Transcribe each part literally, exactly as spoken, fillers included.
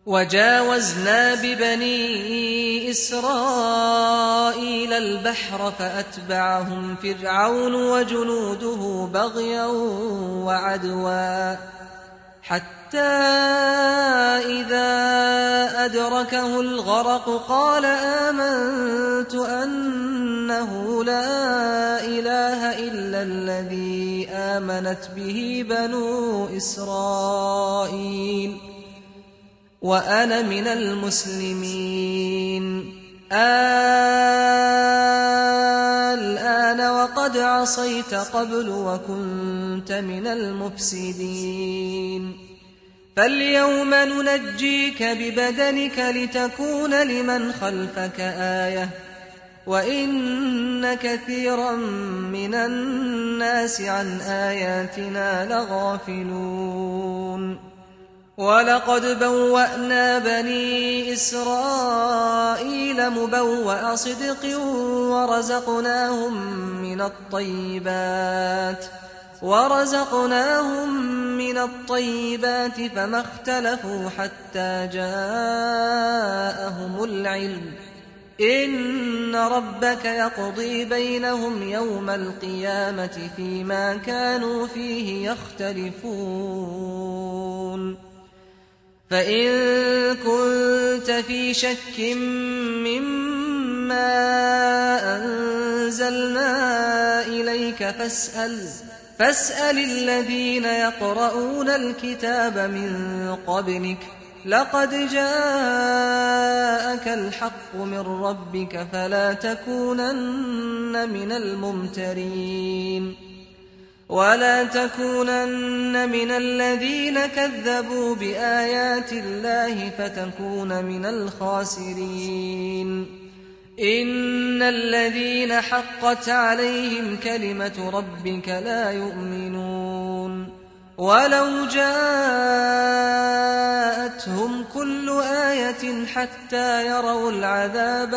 وجاوزنا ببني إسرائيل البحر فأتبعهم فرعون وجنوده بغيا وعدوا حتى إذا أدركه الغرق قال آمنت أنه لا إله إلا الذي آمنت به بنو إسرائيل وأنا من المسلمين. الآن وقد عصيت قبل وكنت من المفسدين. فاليوم ننجيك ببدنك لتكون لمن خلفك آية وإن كثيرا من الناس عن آياتنا لغافلون. ولقد بوأنا بني إسرائيل مبوأ صدق ورزقناهم من الطيبات ورزقناهم من الطيبات فما اختلفوا حتى جاءهم العلم إن ربك يقضي بينهم يوم القيامة فيما كانوا فيه يختلفون. فإن كنت في شك مما أنزلنا إليك فاسأل فاسأل الذين يقرؤون الكتاب من قبلك لقد جاءك الحق من ربك فلا تكونن من الممترين ولا تكونن من الذين كذبوا بآيات الله فتكون من الخاسرين. إن الذين حقت عليهم كلمة ربك لا يؤمنون ولو جاءتهم كل آية حتى يروا العذاب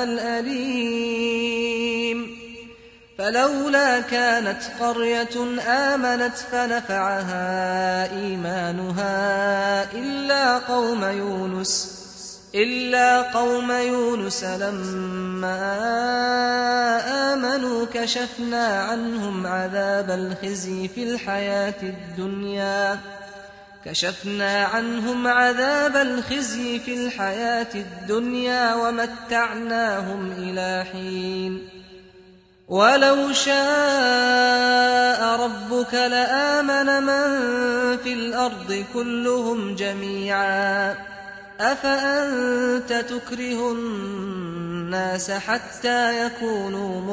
الأليم. فلولا كانت قرية آمنت فنفعها إيمانها إلا قوم يونس إلا قوم يونس لما آمنوا كشفنا عنهم عذاب الخزي في الحياة الدنيا كشفنا عنهم عذاب الخزي في الحياة الدنيا ومتعناهم إلى حين. ولو شاء ربك لآمن من في الأرض كلهم جميعا أفأنت تكره الناس حتى يكونوا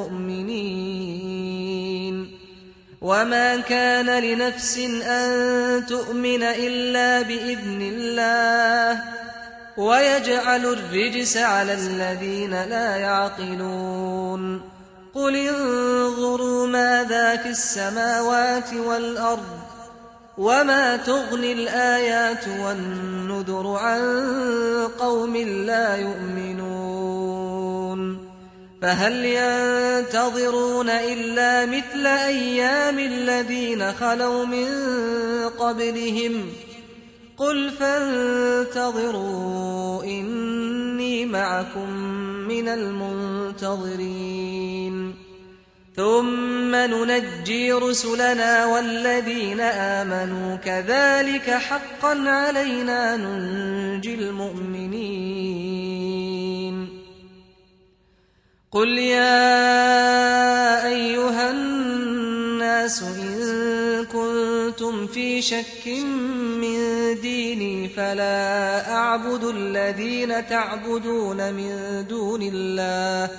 مؤمنين. وما كان لنفس أن تؤمن إلا بإذن الله ويجعل الرجس على الذين لا يعقلون. قل انظروا ماذا في السماوات والأرض وما تغني الآيات والنذر عن قوم لا يؤمنون. فهل ينتظرون إلا مثل أيام الذين خلوا من قبلهم قل فانتظروا إني معكم من المنتظرين. ثم ننجي رسلنا والذين آمنوا كذلك حقا علينا ننجي المؤمنين. قل يا أيها الناس إن كنتم في شك من ديني فلا أعبد الذين تعبدون من دون الله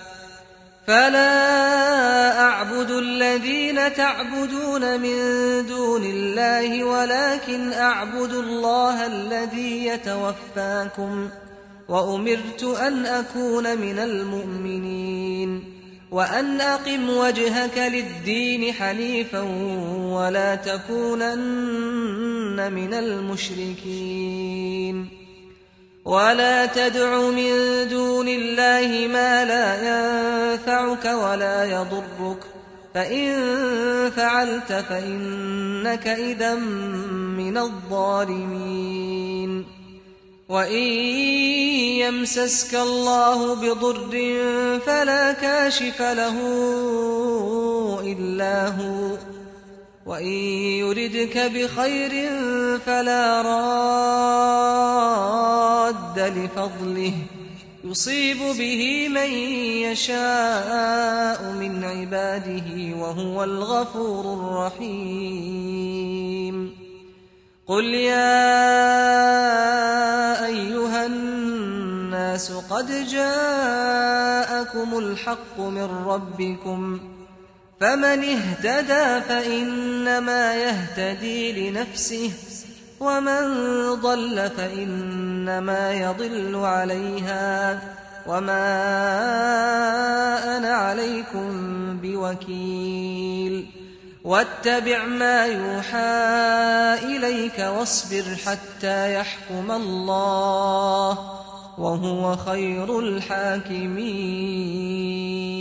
فلا أعبد الذين تعبدون من دون الله ولكن أعبد الله الذي يتوفاكم وأمرت أن أكون من المؤمنين وأن أقم وجهك للدين حنيفا ولا تكونن من المشركين. ولا تدع من دون الله ما لا ينفعك ولا يضرك فإن فعلت فإنك إذا من الظالمين. وإن يمسسك الله بضر فلا كاشف له إلا هو، وإن يردك بخير فلا راد لفضله يصيب به من يشاء من عباده وهو الغفور الرحيم. قل يا أيها الناس قد جاءكم الحق من ربكم، فمن اهتدى فإنما يهتدي لنفسه، ومن ضل فإنما يضل عليها، وما أنا عليكم بوكيل. واتبع ما يوحى إليك واصبر حتى يحكم الله، وهو خير الحاكمين.